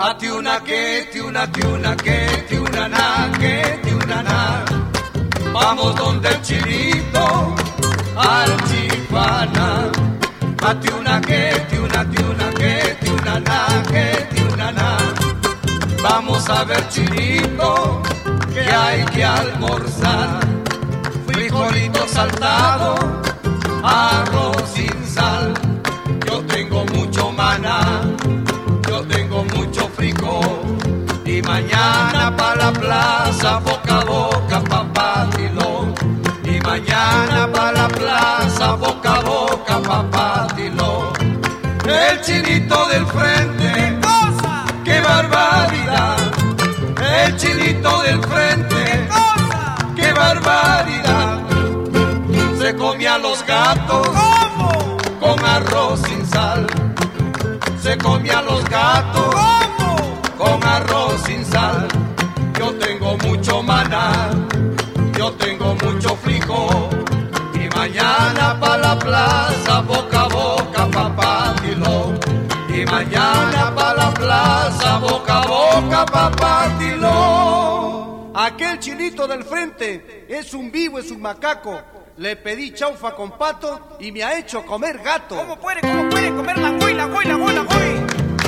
A tiuna que, tiuna, tiuna que, tiuna na, que tiuna na. Vamos donde el chinito, al chifana. A tiuna que, tiuna, tiuna que, tiuna na, que tiuna na. Vamos a ver chinito, que hay que almorzar. Frijolito saltado, arroz sin sal. Yo tengo mucho maná, yo tengo mucho frijol. Y mañana pa' la plaza, boca a boca, papá Tilón. Y mañana pa' la plaza, boca a boca, papá Tilón. El chinito del frente, cosa, qué barbaridad. El chinito del frente, cosa, qué barbaridad. Se come a los gatos, ¿cómo? con arroz sin sal. Se come a los gatos, ¿Cómo? con arroz sin sal. Yo tengo mucho maná, yo tengo mucho frijol. Y mañana pa' la plaza, boca a boca, papá Tilón. Y mañana pa' la plaza, boca a boca, papá Tilón. Aquel chinito del frente es un vivo, es un macaco. Le pedí chaufa con pato y me ha hecho comer gato. ¿Cómo puede comer la goy, la goy, la goy, la goy?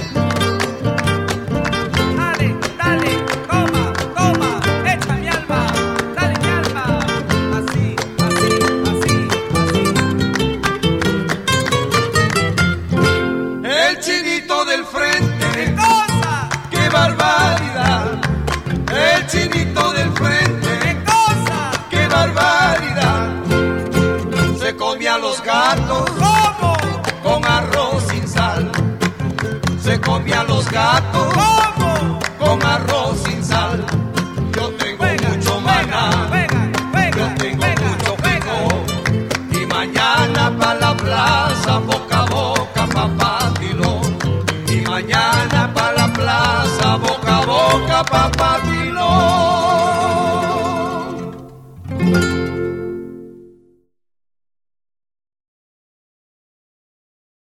Dale, dale, toma, toma, echa mi alma, dale mi alma. Así, así, así, así. El chinito del frente, ¿Qué cosa? qué barbaridad. El chinito del frente, ¿Qué cosa? qué barbaridad. Se come a los gatos, ¿Cómo? con arroz sin sal. Se come a los gatos, ¿Cómo? con arroz sin sal. Yo tengo mucho maná, yo tengo mucho frijol. Y mañana pa' la plaza, boca a boca, papá Tilón. Y mañana pa' la plaza, boca a boca, papá